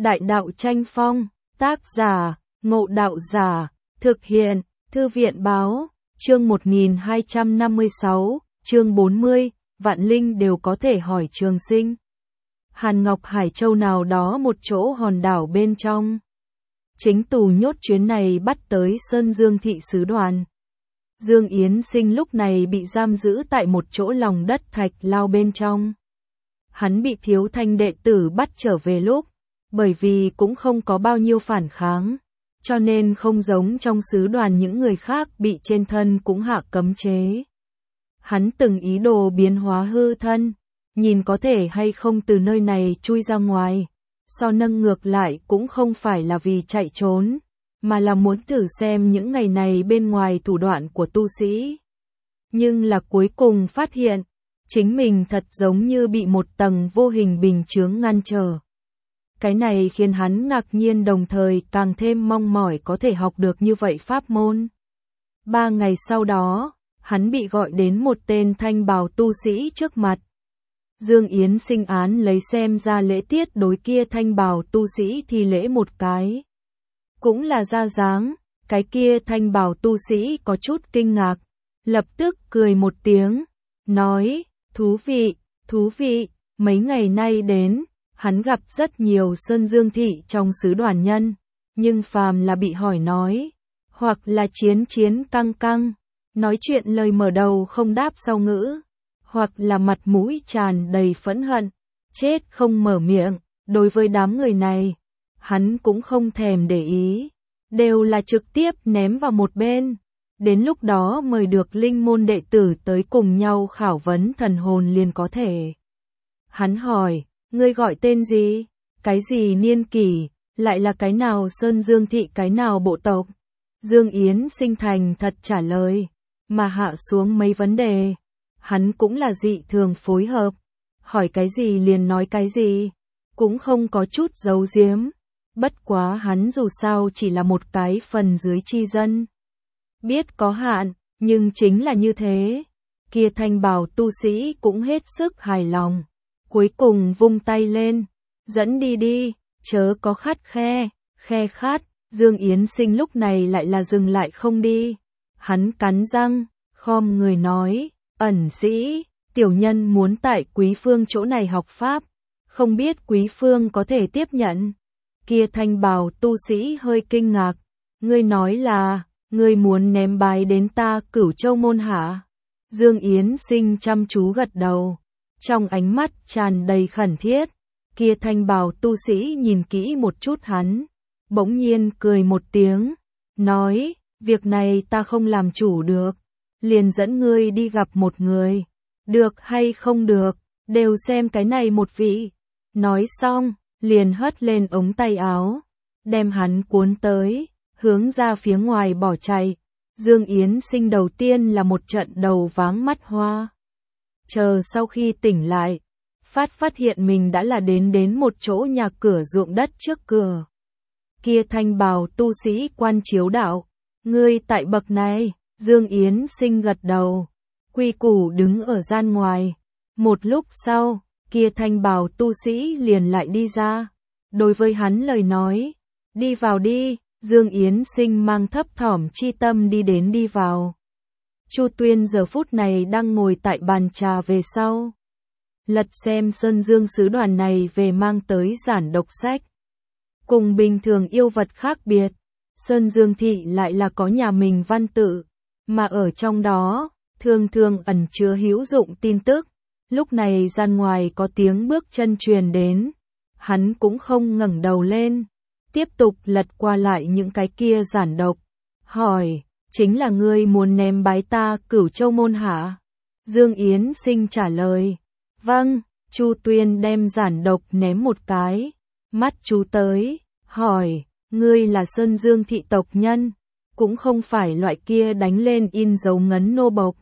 Đại đạo tranh phong, tác giả, Ngộ Đạo Giả, thực hiện, Thư viện báo, chương 1256, chương 40, vạn linh đều có thể hỏi Trường Sinh. Hàn Ngọc Hải Châu nào đó một chỗ hòn đảo bên trong. Chính tù nhốt chuyến này bắt tới Sơn Dương thị sứ đoàn. Dương Yến Sinh lúc này bị giam giữ tại một chỗ lòng đất thạch lao bên trong. Hắn bị Thiếu Thanh đệ tử bắt trở về lúc, bởi vì cũng không có bao nhiêu phản kháng, cho nên không giống trong sứ đoàn những người khác bị trên thân cũng hạ cấm chế. Hắn từng ý đồ biến hóa hư thân, nhìn có thể hay không từ nơi này chui ra ngoài, so nâng ngược lại cũng không phải là vì chạy trốn, mà là muốn thử xem những ngày này bên ngoài thủ đoạn của tu sĩ. Nhưng là cuối cùng phát hiện, chính mình thật giống như bị một tầng vô hình bình chướng ngăn trở. Cái này khiến hắn ngạc nhiên đồng thời càng thêm mong mỏi có thể học được như vậy pháp môn. 3 ngày sau đó, hắn bị gọi đến một tên thanh bào tu sĩ trước mặt. Dương Yến Sinh án lấy xem ra lễ tiết đối kia thanh bào tu sĩ thì lễ một cái. Cũng là ra dáng, cái kia thanh bào tu sĩ có chút kinh ngạc, lập tức cười một tiếng, nói, thú vị, mấy ngày nay đến, hắn gặp rất nhiều Sơn Dương thị trong sứ đoàn nhân, nhưng phàm là bị hỏi nói, hoặc là chiến căng, nói chuyện lời mở đầu không đáp sau ngữ, hoặc là mặt mũi tràn đầy phẫn hận, chết không mở miệng, đối với đám người này, hắn cũng không thèm để ý, đều là trực tiếp ném vào một bên. Đến lúc đó mời được linh môn đệ tử tới cùng nhau khảo vấn thần hồn liền có thể. Hắn hỏi, ngươi gọi tên gì? Cái gì niên kỷ? Lại là cái nào Sơn Dương thị cái nào bộ tộc? Dương Yến Sinh thành thật trả lời, mà hạ xuống mấy vấn đề. Hắn cũng là dị thường phối hợp, hỏi cái gì liền nói cái gì, cũng không có chút giấu giếm. Bất quá hắn dù sao chỉ là một cái phần dưới chi dân. Biết có hạn, nhưng chính là như thế. Kia thanh bào tu sĩ cũng hết sức hài lòng. Cuối cùng vung tay lên, dẫn đi, chớ có khắt khe khát. Dương Yến Sinh lúc này lại là dừng lại không đi. Hắn cắn răng, khom người nói, ẩn sĩ, tiểu nhân muốn tại Quý Phương chỗ này học pháp, không biết Quý Phương có thể tiếp nhận. Kia thanh bào tu sĩ hơi kinh ngạc, ngươi nói là, ngươi muốn ném bái đến ta Cửu Châu môn hả? Dương Yến Sinh chăm chú gật đầu, trong ánh mắt tràn đầy khẩn thiết. Kia thanh bào tu sĩ nhìn kỹ một chút hắn, bỗng nhiên cười một tiếng, nói, việc này ta không làm chủ được, liền dẫn ngươi đi gặp một người, được hay không được, đều xem cái này một vị. Nói xong, liền hất lên ống tay áo, đem hắn cuốn tới, hướng ra phía ngoài bỏ chạy. Dương Yến Sinh đầu tiên là một trận đầu váng mắt hoa. Chờ sau khi tỉnh lại, phát hiện mình đã là đến một chỗ nhà cửa ruộng đất trước cửa. Kia thanh bào tu sĩ quan chiếu đạo, ngươi tại bậc này? Dương Yến Sinh gật đầu, quy củ đứng ở gian ngoài. Một lúc sau, kia thanh bào tu sĩ liền lại đi ra. Đối với hắn lời nói, đi vào đi. Dương Yến Sinh mang thấp thỏm chi tâm đi vào. Chu Tuyên giờ phút này đang ngồi tại bàn trà về sau, lật xem Sơn Dương sứ đoàn này về mang tới giản độc sách. Cùng bình thường yêu vật khác biệt, Sơn Dương thị lại là có nhà mình văn tự, mà ở trong đó, thường ẩn chứa hữu dụng tin tức. Lúc này gian ngoài có tiếng bước chân truyền đến, hắn cũng không ngẩng đầu lên, tiếp tục lật qua lại những cái kia giản độc, hỏi, chính là ngươi muốn ném bái ta Cửu Châu môn hả? Dương Yến Sinh trả lời, vâng. Chu Tuyên đem giản độc ném một cái, mắt chú tới, hỏi, ngươi là Sơn Dương thị tộc nhân, cũng không phải loại kia đánh lên in dấu ngấn nô bộc,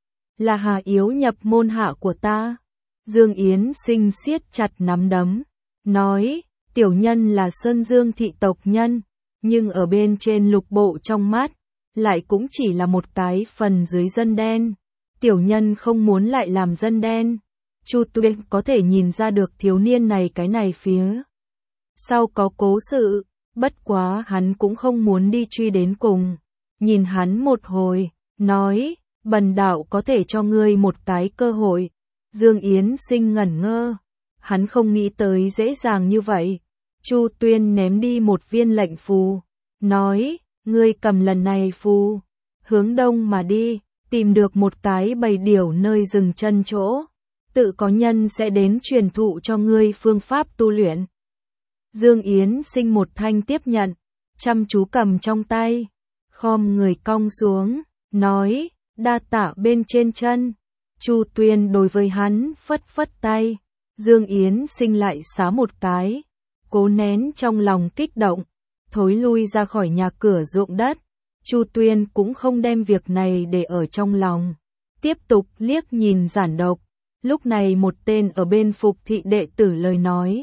là hà yếu nhập môn hạ của ta. Dương Yến Sinh siết chặt nắm đấm, nói, tiểu nhân là Sơn Dương thị tộc nhân, nhưng ở bên trên lục bộ trong mắt, lại cũng chỉ là một cái phần dưới dân đen. Tiểu nhân không muốn lại làm dân đen. Chu Tuyên có thể nhìn ra được thiếu niên này cái này phía sau có cố sự, bất quá hắn cũng không muốn đi truy đến cùng. Nhìn hắn một hồi, nói, bần đạo có thể cho ngươi một cái cơ hội. Dương Yến Sinh ngẩn ngơ, hắn không nghĩ tới dễ dàng như vậy. Chu Tuyên ném đi một viên lệnh phù, nói, ngươi cầm lần này phù, hướng đông mà đi, tìm được một cái bầy điểu nơi dừng chân chỗ, tự có nhân sẽ đến truyền thụ cho ngươi phương pháp tu luyện. Dương Yến Sinh một thanh tiếp nhận, chăm chú cầm trong tay, khom người cong xuống, nói, đa tạ bên trên chân. Chu Tuyên đối với hắn phất phất tay, Dương Yến Sinh lại xá một cái, cố nén trong lòng kích động, thối lui ra khỏi nhà cửa ruộng đất. Chu Tuyên cũng không đem việc này để ở trong lòng, tiếp tục liếc nhìn Giản Độc. Lúc này một tên ở bên phục thị đệ tử lời nói,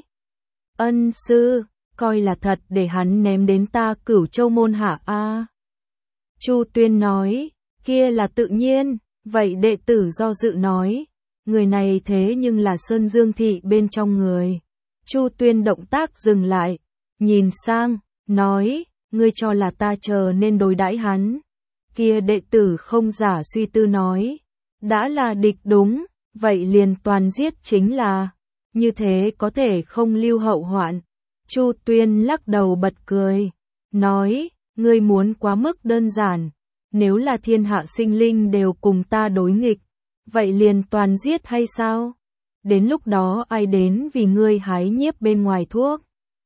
ân sư, coi là thật để hắn ném đến ta Cửu Châu môn hạ a. Chu Tuyên nói, kia là tự nhiên. Vậy đệ tử do dự nói, người này thế nhưng là Sơn Dương thị bên trong người. Chu Tuyên động tác dừng lại, nhìn sang, nói, ngươi cho là ta chờ nên đối đãi hắn. Kia đệ tử không giả suy tư nói, đã là địch đúng, vậy liền toàn giết chính là, như thế có thể không lưu hậu hoạn. Chu Tuyên lắc đầu bật cười, nói, ngươi muốn quá mức đơn giản. Nếu là thiên hạ sinh linh đều cùng ta đối nghịch, vậy liền toàn giết hay sao? Đến lúc đó ai đến vì ngươi hái nhiếp bên ngoài thuốc?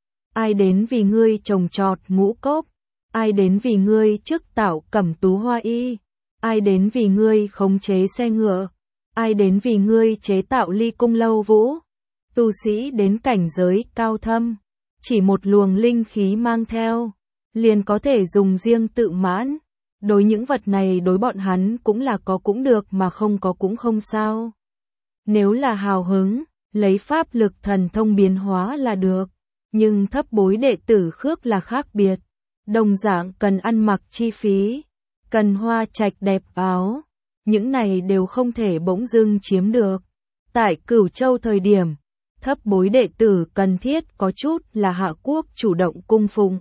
Ai đến vì ngươi trồng trọt ngũ cốc? Ai đến vì ngươi chức tạo cẩm tú hoa y? Ai đến vì ngươi khống chế xe ngựa? Ai đến vì ngươi chế tạo ly cung lâu vũ? Tu sĩ đến cảnh giới cao thâm, chỉ một luồng linh khí mang theo, liền có thể dùng riêng tự mãn. Đối những vật này đối bọn hắn cũng là có cũng được mà không có cũng không sao. Nếu là hào hứng, lấy pháp lực thần thông biến hóa là được. Nhưng thấp bối đệ tử khước là khác biệt. Đồng dạng cần ăn mặc chi phí, cần hoa trạch đẹp áo. Những này đều không thể bỗng dưng chiếm được. Tại Cửu Châu thời điểm, thấp bối đệ tử cần thiết có chút là hạ quốc chủ động cung phụng.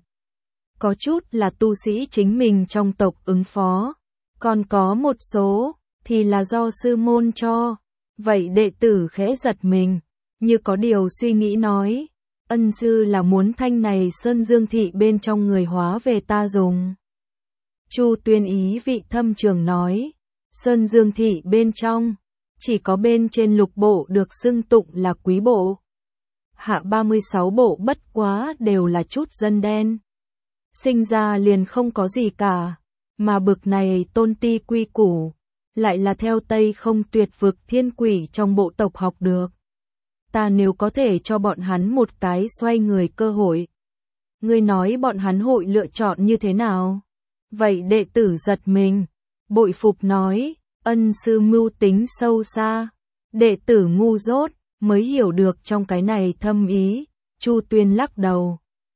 Có chút là tu sĩ chính mình trong tộc ứng phó, còn có một số thì là do sư môn cho. Vậy đệ tử khẽ giật mình, như có điều suy nghĩ nói, ân sư là muốn thanh này Sơn Dương thị bên trong người hóa về ta dùng. Chu Tuyên ý vị thâm trường nói, Sơn Dương thị bên trong, chỉ có bên trên lục bộ được xưng tụng là quý bộ. Hạ 36 bộ bất quá đều là chút dân đen. Sinh ra liền không có gì cả, mà bực này tôn ti quy củ, lại là theo Tây không tuyệt vực thiên quỷ trong bộ tộc học được. Ta nếu có thể cho bọn hắn một cái xoay người cơ hội, ngươi nói bọn hắn hội lựa chọn như thế nào? Vậy đệ tử giật mình, bội phục nói, ân sư mưu tính sâu xa, đệ tử ngu dốt, mới hiểu được trong cái này thâm ý. Chu Tuyên lắc đầu,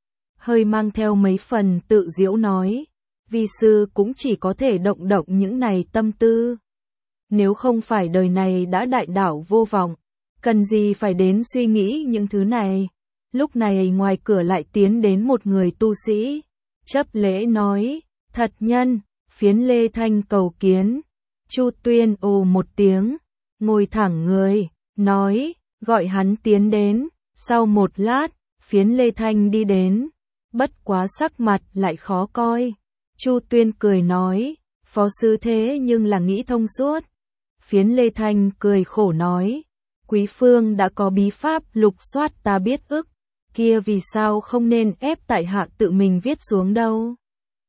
hơi mang theo mấy phần tự giễu nói, vi sư cũng chỉ có thể động động những này tâm tư. Nếu không phải đời này đã đại đạo vô vọng, cần gì phải đến suy nghĩ những thứ này. Lúc này ngoài cửa lại tiến đến một người tu sĩ, chấp lễ nói, thật nhân, Phiến Lê Thanh cầu kiến. Chu Tuyên ồ một tiếng, ngồi thẳng người, nói, gọi hắn tiến đến. Sau một lát, Phiến Lê Thanh đi đến, bất quá sắc mặt lại khó coi. Chu Tuyên cười nói, phó sư thế nhưng là nghĩ thông suốt. Phiến Lê Thanh cười khổ nói, quý phương đã có bí pháp lục soát ta biết ức, kia vì sao không nên ép tại hạ tự mình viết xuống đâu.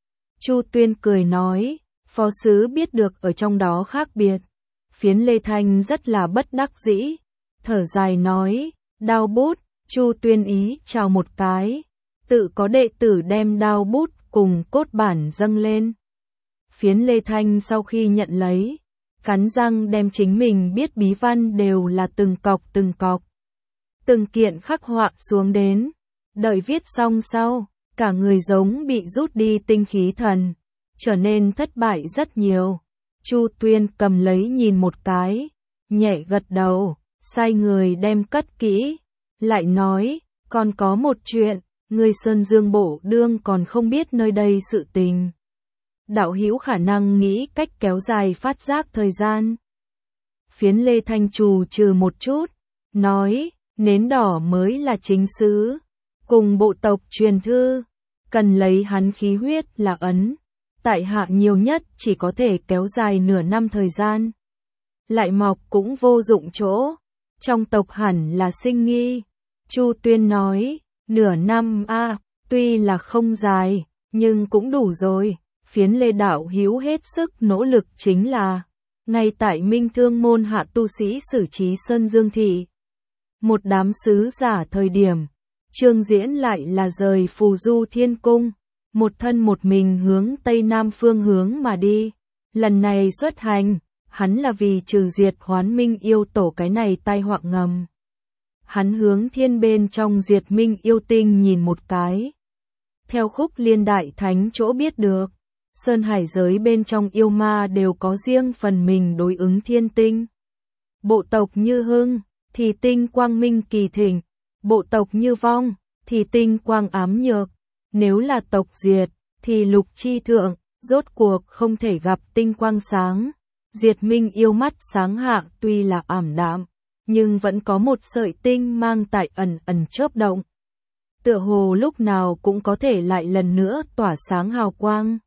Chu Tuyên cười nói, phó sứ biết được ở trong đó khác biệt. Phiến Lê Thanh rất là bất đắc dĩ, thở dài nói, đao bút. Chu Tuyên ý chào một cái, tự có đệ tử đem đao bút cùng cốt bản dâng lên. Phiến Lê Thanh sau khi nhận lấy, cắn răng đem chính mình biết bí văn đều là từng cọc, từng kiện khắc họa xuống đến. Đợi viết xong sau, cả người giống bị rút đi tinh khí thần, trở nên thất bại rất nhiều. Chu Tuyên cầm lấy nhìn một cái, nhẹ gật đầu, sai người đem cất kỹ, lại nói, còn có một chuyện, Người Sơn Dương Bộ đương còn không biết nơi đây sự tình. Đạo hữu khả năng nghĩ cách kéo dài phát giác thời gian. Phiến Lê Thanh trù trừ một chút, nói, nến đỏ mới là chính xứ, cùng bộ tộc truyền thư, cần lấy hắn khí huyết là ấn, tại hạ nhiều nhất chỉ có thể kéo dài nửa năm thời gian. Lại mọc cũng vô dụng chỗ, trong tộc hẳn là sinh nghi. Chu Tuyên nói, nửa năm tuy là không dài, nhưng cũng đủ rồi. Phiến Lê đạo hữu hết sức nỗ lực chính là, ngay tại Minh Thương môn hạ tu sĩ xử trí Sơn Dương thị. Một đám sứ giả thời điểm, Trương Diễn lại là rời Phù Du Thiên Cung, một thân một mình hướng Tây Nam phương hướng mà đi. Lần này xuất hành, hắn là vì trừ diệt Hoán Minh yêu tổ cái này tai họa ngầm. Hắn hướng thiên bên trong diệt Minh yêu tinh nhìn một cái. Theo Khúc Liên Đại Thánh chỗ biết được, Sơn Hải giới bên trong yêu ma đều có riêng phần mình đối ứng thiên tinh. Bộ tộc như Hưng, thì tinh quang minh kỳ thịnh, bộ tộc như Vong, thì tinh quang ám nhược. Nếu là tộc diệt, thì lục chi thượng, rốt cuộc không thể gặp tinh quang sáng. Diệt Minh yêu mắt sáng hạ tuy là ảm đạm, nhưng vẫn có một sợi tinh mang tại ẩn ẩn chớp động. Tựa hồ lúc nào cũng có thể lại lần nữa tỏa sáng hào quang.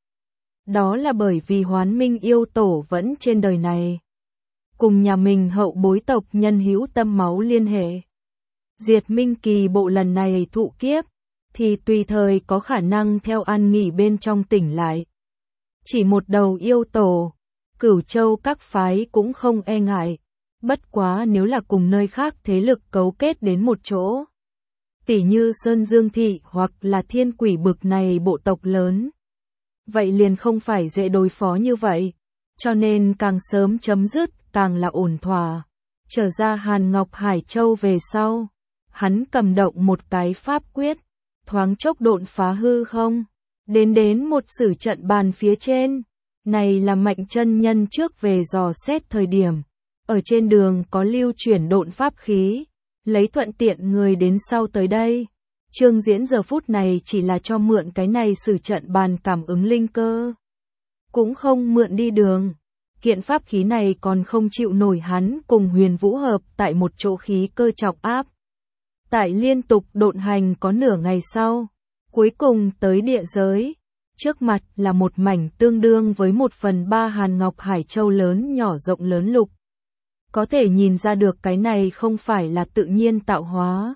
Đó là bởi vì Hoán Minh yêu tổ vẫn trên đời này. Cùng nhà mình hậu bối tộc nhân hữu tâm máu liên hệ. Diệt Minh kỳ bộ lần này thụ kiếp, thì tùy thời có khả năng theo an nghỉ bên trong tỉnh lại. Chỉ một đầu yêu tổ, Cửu Châu các phái cũng không e ngại. Bất quá nếu là cùng nơi khác thế lực cấu kết đến một chỗ, tỉ như Sơn Dương thị hoặc là Thiên Quỷ bực này bộ tộc lớn, vậy liền không phải dễ đối phó như vậy, cho nên càng sớm chấm dứt càng là ổn thỏa. Trở ra Hàn Ngọc Hải Châu về sau, hắn cầm động một cái pháp quyết, thoáng chốc độn phá hư không, đến một sử trận bàn phía trên. Này là Mạnh chân nhân trước về dò xét thời điểm, ở trên đường có lưu chuyển độn pháp khí, lấy thuận tiện người đến sau tới đây. Trương Diễn giờ phút này chỉ là cho mượn cái này sử trận bàn cảm ứng linh cơ, cũng không mượn đi đường. Kiện pháp khí này còn không chịu nổi hắn cùng Huyền Vũ hợp tại một chỗ khí cơ trọng áp. Tại liên tục độn hành có nửa ngày sau, cuối cùng tới địa giới. Trước mặt là một mảnh tương đương với 1/3 Hàn Ngọc Hải Châu lớn nhỏ rộng lớn lục. Có thể nhìn ra được cái này không phải là tự nhiên tạo hóa,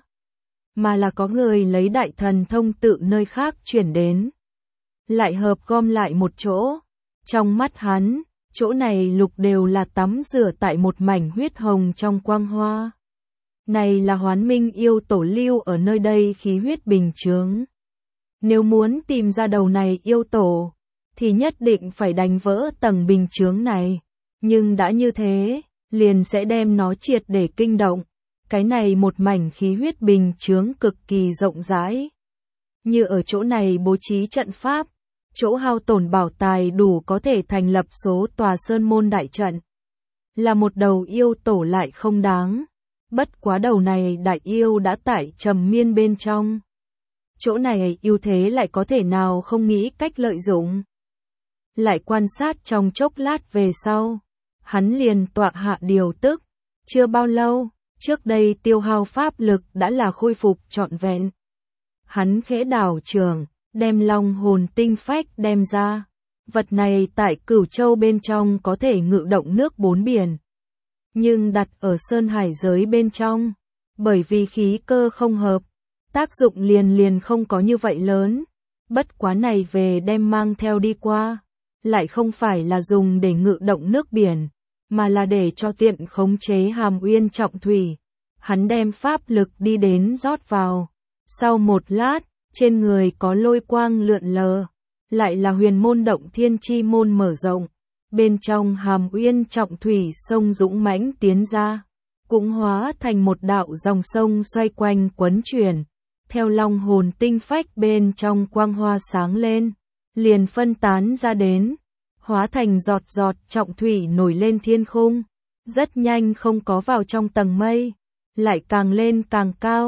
mà là có người lấy đại thần thông tự nơi khác chuyển đến, lại hợp gom lại một chỗ. Trong mắt hắn, chỗ này lục đều là tắm rửa tại một mảnh huyết hồng trong quang hoa. Này là Hoán Minh yêu tổ lưu ở nơi đây khí huyết bình chướng. Nếu muốn tìm ra đầu này yêu tổ, thì nhất định phải đánh vỡ tầng bình chướng này. Nhưng đã như thế, liền sẽ đem nó triệt để kinh động. Cái này một mảnh khí huyết bình chướng cực kỳ rộng rãi. Như ở chỗ này bố trí trận pháp, chỗ hao tổn bảo tài đủ có thể thành lập số tòa sơn môn đại trận. Là một đầu yêu tổ lại không đáng. Bất quá đầu này đại yêu đã tại trầm miên bên trong. Chỗ này ưu thế lại có thể nào không nghĩ cách lợi dụng. Lại quan sát trong chốc lát về sau, hắn liền tọa hạ điều tức. Chưa bao lâu, trước đây tiêu hao pháp lực đã là khôi phục trọn vẹn. Hắn khẽ đảo trường, đem long hồn tinh phách đem ra. Vật này tại Cửu Châu bên trong có thể ngự động nước bốn biển. Nhưng đặt ở Sơn Hải giới bên trong, bởi vì khí cơ không hợp, tác dụng liền không có như vậy lớn. Bất quá này về đem mang theo đi qua, lại không phải là dùng để ngự động nước biển, mà là để cho tiện khống chế Hàm Uyên trọng thủy. Hắn đem pháp lực đi đến rót vào. Sau một lát, trên người có lôi quang lượn lờ, lại là huyền môn động thiên chi môn mở rộng. Bên trong Hàm Uyên trọng thủy sông dũng mãnh tiến ra, cũng hóa thành một đạo dòng sông xoay quanh quấn chuyển. Theo long hồn tinh phách bên trong quang hoa sáng lên, liền phân tán ra đến, hóa thành giọt giọt trọng thủy nổi lên thiên khung, rất nhanh không có vào trong tầng mây, lại càng lên càng cao,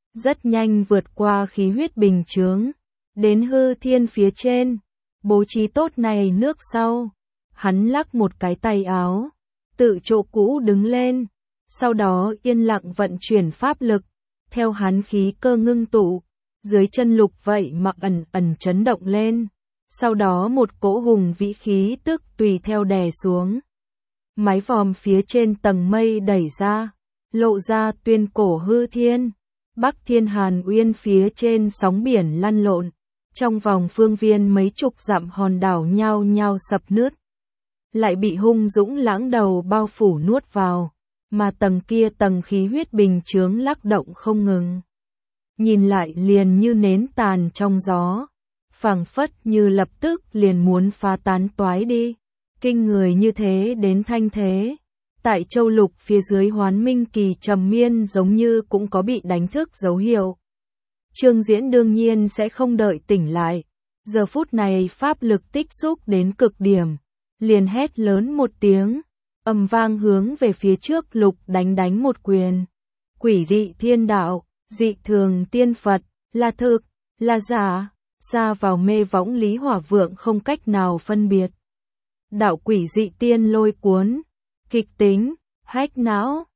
rất nhanh vượt qua khí huyết bình chướng, đến hư thiên phía trên, bố trí tốt này nước sau. Hắn lắc một cái tay áo, tự chỗ cũ đứng lên, sau đó yên lặng vận chuyển pháp lực, theo hắn khí cơ ngưng tụ, dưới chân Lục vậy mặc ẩn ẩn chấn động lên, sau đó một cỗ hùng vĩ khí tức tùy theo đè xuống. Mái vòm phía trên tầng mây đẩy ra, lộ ra tuyên cổ hư thiên, Bắc Thiên Hàn Uyên phía trên sóng biển lăn lộn, trong vòng phương viên mấy chục dặm hòn đảo nhao nhao sập nứt, lại bị hung dũng lãng đầu bao phủ nuốt vào, mà tầng kia tầng khí huyết bình chướng lắc động không ngừng. Nhìn lại liền như nến tàn trong gió, phảng phất như lập tức liền muốn phá tán toái đi. Kinh người như thế đến thanh thế, tại châu lục phía dưới Hoán Minh Kỳ trầm miên giống như cũng có bị đánh thức dấu hiệu. Trương Diễn đương nhiên sẽ không đợi tỉnh lại, giờ phút này pháp lực tích xúc đến cực điểm, liền hét lớn một tiếng, ầm vang hướng về phía trước Lục đánh một quyền. Quỷ dị thiên đạo, dị thường tiên Phật, là thực, là giả, xa vào mê võng Lý Hỏa Vượng không cách nào phân biệt. Đạo quỷ dị tiên lôi cuốn, kịch tính, hách não,